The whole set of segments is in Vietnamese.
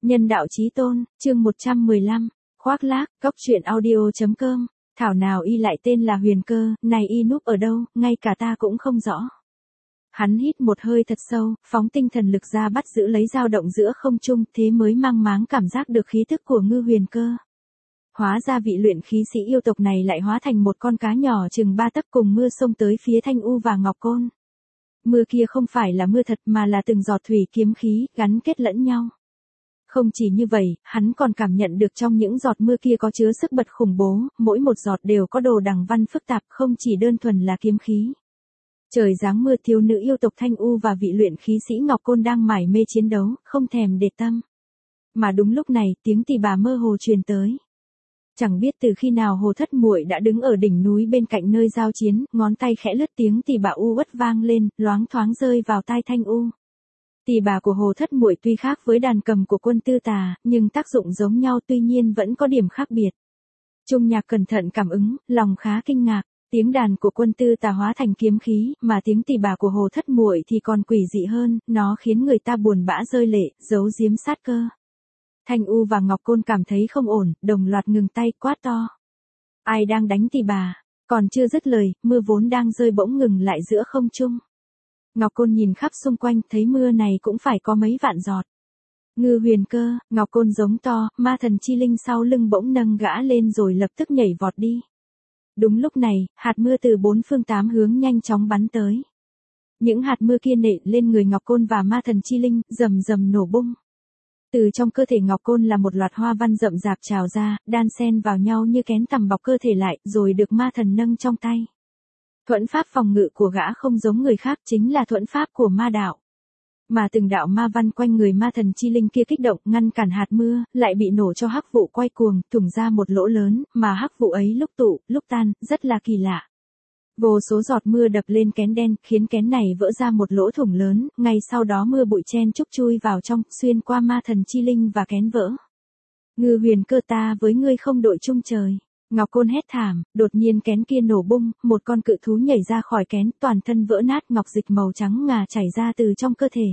Nhân đạo chí tôn, chương 115, khoác lác, cóc truyện audio.com, thảo nào y lại tên là Huyền Cơ, này y núp ở đâu, ngay cả ta cũng không rõ. Hắn hít một hơi thật sâu, phóng tinh thần lực ra bắt giữ lấy dao động giữa không trung, thế mới mang máng cảm giác được khí tức của Ngư Huyền Cơ. Hóa ra vị luyện khí sĩ yêu tộc này lại hóa thành một con cá nhỏ chừng 3 tấc cùng mưa xông tới phía Thanh U và Ngọc Côn. Mưa kia không phải là mưa thật mà là từng giọt thủy kiếm khí, gắn kết lẫn nhau. Không chỉ như vậy, hắn còn cảm nhận được trong những giọt mưa kia có chứa sức bật khủng bố, mỗi một giọt đều có đồ đằng văn phức tạp, không chỉ đơn thuần là kiếm khí. Trời giáng mưa, thiếu nữ yêu tộc Thanh U và vị luyện khí sĩ Ngọc Côn đang mải mê chiến đấu, không thèm để tâm. Mà đúng lúc này, tiếng tỳ bà mơ hồ truyền tới. Chẳng biết từ khi nào Hồ Thất Muội đã đứng ở đỉnh núi bên cạnh nơi giao chiến, ngón tay khẽ lướt tiếng tỳ bà u uất vang lên, loáng thoáng rơi vào tai Thanh U. Tỳ bà của Hồ Thất Muội tuy khác với đàn cầm của Quân Tư Tà, nhưng tác dụng giống nhau, tuy nhiên vẫn có điểm khác biệt. Trung Nhạc cẩn thận cảm ứng, lòng khá kinh ngạc, tiếng đàn của Quân Tư Tà hóa thành kiếm khí, mà tiếng tỳ bà của Hồ Thất Muội thì còn quỷ dị hơn, nó khiến người ta buồn bã rơi lệ, giấu giếm sát cơ. Thanh U và Ngọc Côn cảm thấy không ổn, đồng loạt ngừng tay, quát to. Ai đang đánh tỳ bà? Còn chưa dứt lời, mưa vốn đang rơi bỗng ngừng lại giữa không trung. Ngọc Côn nhìn khắp xung quanh, thấy mưa này cũng phải có mấy vạn giọt. Ngư Huyền Cơ, Ngọc Côn giống to, ma thần chi linh sau lưng bỗng nâng gã lên rồi lập tức nhảy vọt đi. Đúng lúc này, hạt mưa từ 4 phương 8 hướng nhanh chóng bắn tới. Những hạt mưa kia nện lên người Ngọc Côn và ma thần chi linh, rầm rầm nổ bung. Từ trong cơ thể Ngọc Côn là một loạt hoa văn rậm rạp trào ra, đan xen vào nhau như kén tằm bọc cơ thể lại, rồi được ma thần nâng trong tay. Thuẫn pháp phòng ngự của gã không giống người khác, chính là thuẫn pháp của ma đạo. Mà từng đạo ma văn quanh người ma thần chi linh kia kích động, ngăn cản hạt mưa, lại bị nổ cho hắc vụ quay cuồng, thủng ra một lỗ lớn, mà hắc vụ ấy lúc tụ, lúc tan, rất là kỳ lạ. Vô số giọt mưa đập lên kén đen, khiến kén này vỡ ra một lỗ thủng lớn, ngay sau đó mưa bụi chen chúc chui vào trong, xuyên qua ma thần chi linh và kén vỡ. Ngư Huyền Cơ, ta với ngươi không đội chung trời. Ngọc Côn hét thảm, đột nhiên kén kia nổ bung, một con cự thú nhảy ra khỏi kén, toàn thân vỡ nát, ngọc dịch màu trắng ngà chảy ra từ trong cơ thể.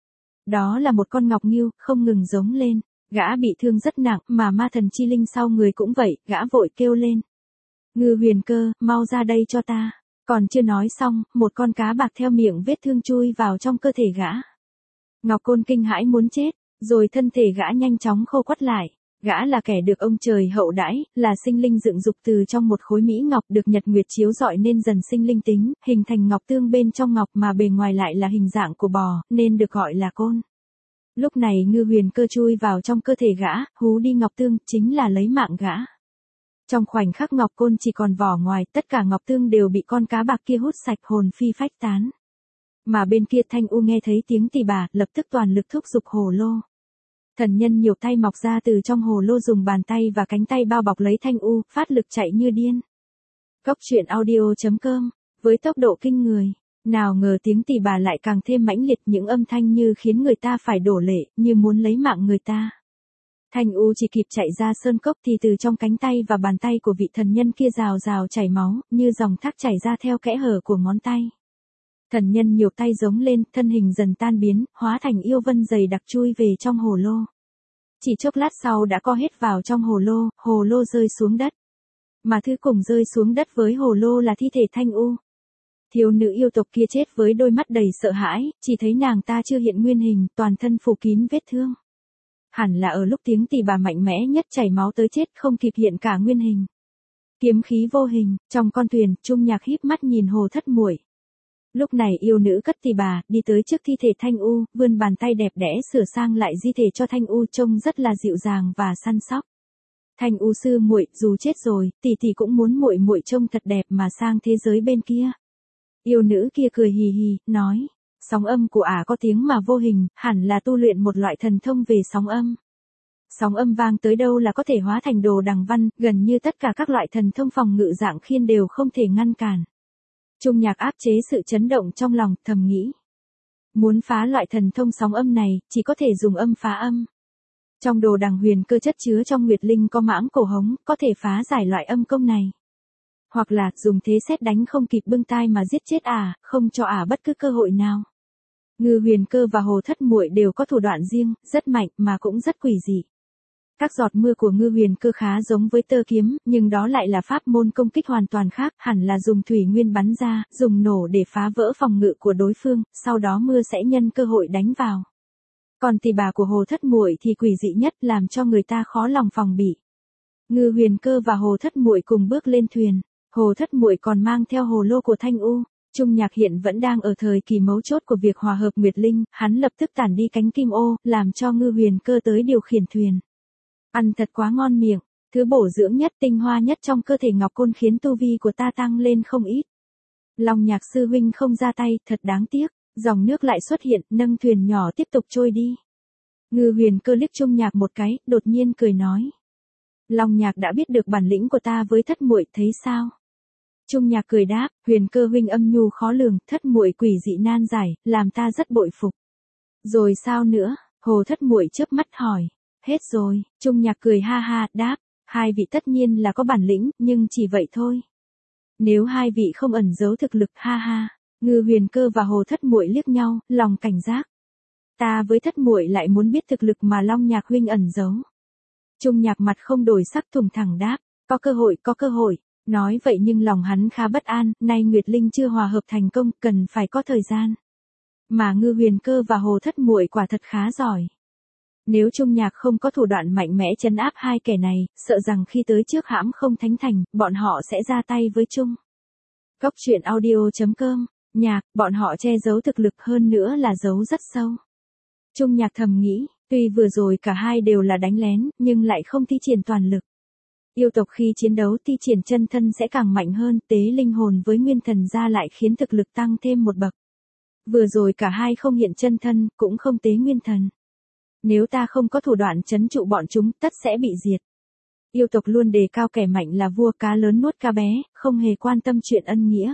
Đó là một con ngọc ngưu, không ngừng giống lên, gã bị thương rất nặng, mà ma thần chi linh sau người cũng vậy, gã vội kêu lên. Ngư Huyền Cơ, mau ra đây cho ta. Còn chưa nói xong, một con cá bạc theo miệng vết thương chui vào trong cơ thể gã. Ngọc Côn kinh hãi muốn chết, rồi thân thể gã nhanh chóng khô quắt lại. Gã là kẻ được ông trời hậu đãi, là sinh linh dựng dục từ trong một khối mỹ ngọc được nhật nguyệt chiếu rọi nên dần sinh linh tính, hình thành ngọc tương bên trong ngọc mà bề ngoài lại là hình dạng của bò, nên được gọi là côn. Lúc này Ngư Huyền Cơ chui vào trong cơ thể gã, hú đi ngọc tương, chính là lấy mạng gã. Trong khoảnh khắc Ngọc Côn chỉ còn vỏ ngoài, tất cả ngọc tương đều bị con cá bạc kia hút sạch, hồn phi phách tán. Mà bên kia Thanh U nghe thấy tiếng tỳ bà, lập tức toàn lực thúc giục hồ lô. Thần nhân nhiều tay mọc ra từ trong hồ lô, dùng bàn tay và cánh tay bao bọc lấy Thanh U, phát lực chạy như điên. Cóc truyện audio.com, với tốc độ kinh người, nào ngờ tiếng tỳ bà lại càng thêm mãnh liệt, những âm thanh như khiến người ta phải đổ lệ, như muốn lấy mạng người ta. Thanh U chỉ kịp chạy ra sơn cốc thì từ trong cánh tay và bàn tay của vị thần nhân kia rào rào chảy máu, như dòng thác chảy ra theo kẽ hở của ngón tay. Thần nhân nhiều tay giống lên, thân hình dần tan biến, hóa thành yêu vân dày đặc chui về trong hồ lô. Chỉ chốc lát sau đã co hết vào trong hồ lô rơi xuống đất. Mà thứ cùng rơi xuống đất với hồ lô là thi thể Thanh U. Thiếu nữ yêu tộc kia chết với đôi mắt đầy sợ hãi, chỉ thấy nàng ta chưa hiện nguyên hình, toàn thân phủ kín vết thương. Hẳn là ở lúc tiếng tỳ bà mạnh mẽ nhất chảy máu tới chết, không kịp hiện cả nguyên hình. Kiếm khí vô hình, trong con thuyền, Trung Nhạc híp mắt nhìn Hồ Thất Muội. Lúc này yêu nữ cất tỳ bà, đi tới trước thi thể Thanh U, vươn bàn tay đẹp đẽ sửa sang lại di thể cho Thanh U, trông rất là dịu dàng và săn sóc. Thanh U sư muội, dù chết rồi, tỷ tỷ cũng muốn muội muội trông thật đẹp mà sang thế giới bên kia. Yêu nữ kia cười hì hì, nói. Sóng âm của ả có tiếng mà vô hình, hẳn là tu luyện một loại thần thông về sóng âm. Sóng âm vang tới đâu là có thể hóa thành đồ đằng văn, gần như tất cả các loại thần thông phòng ngự dạng khiên đều không thể ngăn cản. Trung Nhạc áp chế sự chấn động trong lòng, thầm nghĩ. Muốn phá loại thần thông sóng âm này, chỉ có thể dùng âm phá âm. Trong đồ đằng huyền cơ chất chứa trong Nguyệt Linh có mãng cổ hống, có thể phá giải loại âm công này. Hoặc là dùng thế sét đánh không kịp bưng tai mà giết chết ả, không cho ả bất cứ cơ hội nào. Ngư Huyền Cơ và Hồ Thất Muội đều có thủ đoạn riêng, rất mạnh mà cũng rất quỷ dị. Các giọt mưa của Ngư Huyền Cơ khá giống với tơ kiếm, nhưng đó lại là pháp môn công kích hoàn toàn khác, hẳn là dùng thủy nguyên bắn ra, dùng nổ để phá vỡ phòng ngự của đối phương, sau đó mưa sẽ nhân cơ hội đánh vào. Còn tỳ bà của Hồ Thất Muội thì quỷ dị nhất, làm cho người ta khó lòng phòng bị. Ngư Huyền Cơ và Hồ Thất Muội cùng bước lên thuyền, Hồ Thất Muội còn mang theo hồ lô của Thanh U. Trung Nhạc hiện vẫn đang ở thời kỳ mấu chốt của việc hòa hợp Nguyệt Linh, hắn lập tức tản đi cánh kim ô, làm cho Ngư Huyền Cơ tới điều khiển thuyền. Ăn thật quá ngon miệng, thứ bổ dưỡng nhất, tinh hoa nhất trong cơ thể Ngọc Côn khiến tu vi của ta tăng lên không ít. Long Nhạc sư huynh không ra tay, thật đáng tiếc. Dòng nước lại xuất hiện, nâng thuyền nhỏ tiếp tục trôi đi. Ngư Huyền Cơ liếc Trung Nhạc một cái, đột nhiên cười nói. Long Nhạc đã biết được bản lĩnh của ta với Thất Muội, thấy sao? Trung Nhạc cười đáp, Huyền Cơ huynh âm nhu khó lường, Thất Muội quỷ dị nan giải, làm ta rất bội phục. Rồi sao nữa? Hồ Thất Muội chớp mắt hỏi. Hết rồi, Trung Nhạc cười ha ha, đáp, hai vị tất nhiên là có bản lĩnh, nhưng chỉ vậy thôi. Nếu hai vị không ẩn giấu thực lực, ha ha. Ngư Huyền Cơ và Hồ Thất Muội liếc nhau, lòng cảnh giác. Ta với Thất Muội lại muốn biết thực lực mà Long Nhạc huynh ẩn giấu. Trung Nhạc mặt không đổi sắc, thùng thẳng đáp, có cơ hội. Nói vậy nhưng lòng hắn khá bất an, nay Nguyệt Linh chưa hòa hợp thành công, cần phải có thời gian. Mà Ngư Huyền Cơ và Hồ Thất Muội quả thật khá giỏi. Nếu Trung Nhạc không có thủ đoạn mạnh mẽ trấn áp hai kẻ này, sợ rằng khi tới trước hãm không thánh thành, bọn họ sẽ ra tay với Trung. Cốc truyện audio.com. Nhạc, bọn họ che giấu thực lực, hơn nữa là giấu rất sâu. Trung Nhạc thầm nghĩ, tuy vừa rồi cả hai đều là đánh lén, nhưng lại không thi triển toàn lực. Yêu tộc khi chiến đấu thi triển chân thân sẽ càng mạnh hơn, tế linh hồn với nguyên thần ra lại khiến thực lực tăng thêm một bậc. Vừa rồi cả hai không hiện chân thân, cũng không tế nguyên thần. Nếu ta không có thủ đoạn trấn trụ bọn chúng, tất sẽ bị diệt. Yêu tộc luôn đề cao kẻ mạnh là vua, cá lớn nuốt cá bé, không hề quan tâm chuyện ân nghĩa.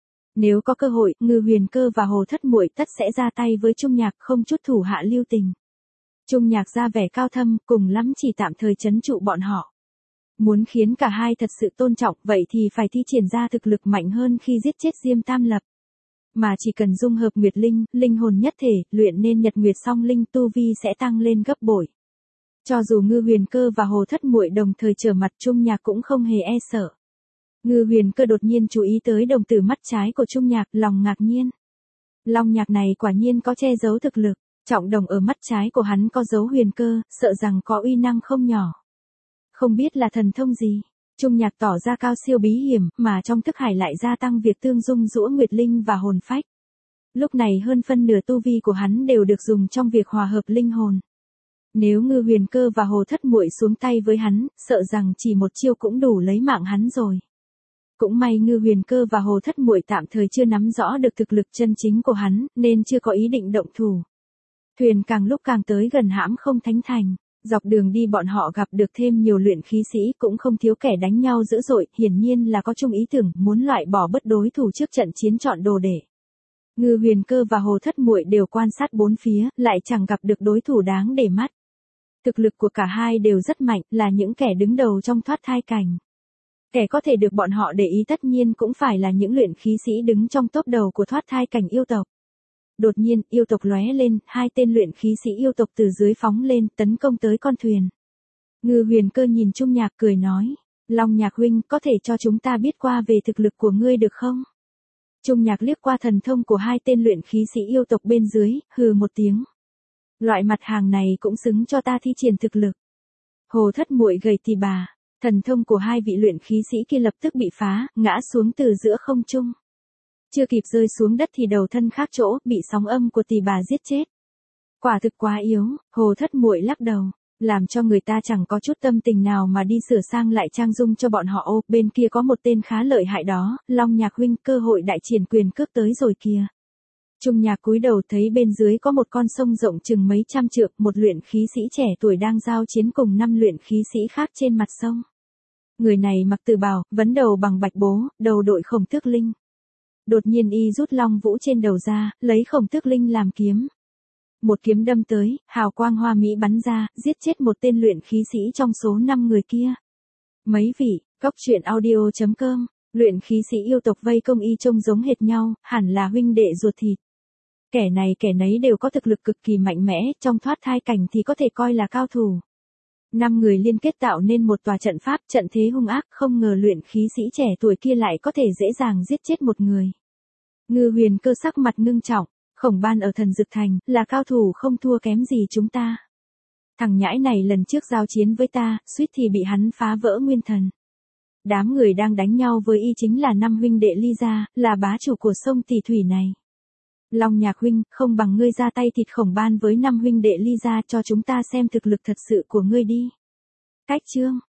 Nếu có cơ hội, Ngư Huyền Cơ và Hồ Thất Muội tất sẽ ra tay với Trung Nhạc, không chút thủ hạ lưu tình. Trung Nhạc ra vẻ cao thâm, cùng lắm chỉ tạm thời trấn trụ bọn họ. Muốn khiến cả hai thật sự tôn trọng, vậy thì phải thi triển ra thực lực mạnh hơn khi giết chết Diêm Tam Lập. Mà chỉ cần dung hợp Nguyệt Linh, linh hồn nhất thể, luyện nên Nhật Nguyệt song linh, tu vi sẽ tăng lên gấp bội. Cho dù Ngư Huyền Cơ và Hồ Thất Muội đồng thời trở mặt, Trung Nhạc cũng không hề e sợ. Ngư Huyền Cơ đột nhiên chú ý tới đồng tử mắt trái của Trung Nhạc, lòng ngạc nhiên. Long Nhạc này quả nhiên có che giấu thực lực, trọng đồng ở mắt trái của hắn có dấu huyền cơ, sợ rằng có uy năng không nhỏ. Không biết là thần thông gì, Trung Nhạc tỏ ra cao siêu bí hiểm, mà trong thức hải lại gia tăng việc tương dung giữa Nguyệt Linh và hồn phách. Lúc này hơn phân nửa tu vi của hắn đều được dùng trong việc hòa hợp linh hồn. Nếu Ngư Huyền Cơ và Hồ Thất Muội xuống tay với hắn, sợ rằng chỉ một chiêu cũng đủ lấy mạng hắn rồi. Cũng may Ngư Huyền Cơ và Hồ Thất Muội tạm thời chưa nắm rõ được thực lực chân chính của hắn, nên chưa có ý định động thủ. Thuyền càng lúc càng tới gần hãm không thánh thành, dọc đường đi bọn họ gặp được thêm nhiều luyện khí sĩ, cũng không thiếu kẻ đánh nhau dữ dội, hiển nhiên là có chung ý tưởng muốn loại bỏ bất đối thủ trước trận chiến chọn đồ để. Ngư Huyền Cơ và Hồ Thất Muội đều quan sát bốn phía, lại chẳng gặp được đối thủ đáng để mắt. Thực lực của cả hai đều rất mạnh, là những kẻ đứng đầu trong thoát thai cảnh. Kẻ có thể được bọn họ để ý tất nhiên cũng phải là những luyện khí sĩ đứng trong top đầu của thoát thai cảnh yêu tộc. Đột nhiên, yêu tộc lóe lên, hai tên luyện khí sĩ yêu tộc từ dưới phóng lên, tấn công tới con thuyền. Ngư Huyền Cơ nhìn Trung Nhạc cười nói, Long Nhạc huynh, có thể cho chúng ta biết qua về thực lực của ngươi được không? Trung Nhạc liếc qua thần thông của hai tên luyện khí sĩ yêu tộc bên dưới, hừ một tiếng. Loại mặt hàng này cũng xứng cho ta thi triển thực lực. Hồ Thất Muội gầy tì bà, thần thông của hai vị luyện khí sĩ kia lập tức bị phá, ngã xuống từ giữa không trung. Chưa kịp rơi xuống đất thì đầu thân khác chỗ, bị sóng âm của tỳ bà giết chết. Quả thực quá yếu, Hồ Thất Muội lắc đầu, làm cho người ta chẳng có chút tâm tình nào mà đi sửa sang lại trang dung cho bọn họ. Ô, bên kia có một tên khá lợi hại đó, Long Nhạc huynh, cơ hội đại triển quyền cước tới rồi kìa. Trung Nhạc cúi đầu thấy bên dưới có một con sông rộng chừng mấy trăm trượng, một luyện khí sĩ trẻ tuổi đang giao chiến cùng 5 luyện khí sĩ khác trên mặt sông. Người này mặc từ bào, vấn đầu bằng bạch bố, đầu đội Khổng Tước Linh. Đột nhiên y rút long vũ trên đầu ra, lấy Khổng Tước Linh làm kiếm. Một kiếm đâm tới, hào quang hoa mỹ bắn ra, giết chết một tên luyện khí sĩ trong số 5 người kia. Mấy vị, cốc truyện audio.com, luyện khí sĩ yêu tộc vây công y trông giống hệt nhau, hẳn là huynh đệ ruột thịt. Kẻ này kẻ nấy đều có thực lực cực kỳ mạnh mẽ, trong thoát thai cảnh thì có thể coi là cao thủ. 5 người liên kết tạo nên một tòa trận pháp, trận thế hung ác, không ngờ luyện khí sĩ trẻ tuổi kia lại có thể dễ dàng giết chết một người. Ngư Huyền Cơ sắc mặt ngưng trọng, Khổng Ban ở Thần Dực Thành, là cao thủ không thua kém gì chúng ta. Thằng nhãi này lần trước giao chiến với ta, suýt thì bị hắn phá vỡ nguyên thần. Đám người đang đánh nhau với y chính là 5 huynh đệ Ly gia, là bá chủ của sông Tỷ Thủy này. Long Nhạc huynh, không bằng ngươi ra tay thịt Khổng Ban với 5 huynh đệ Ly gia cho chúng ta xem thực lực thật sự của ngươi đi. Cách chương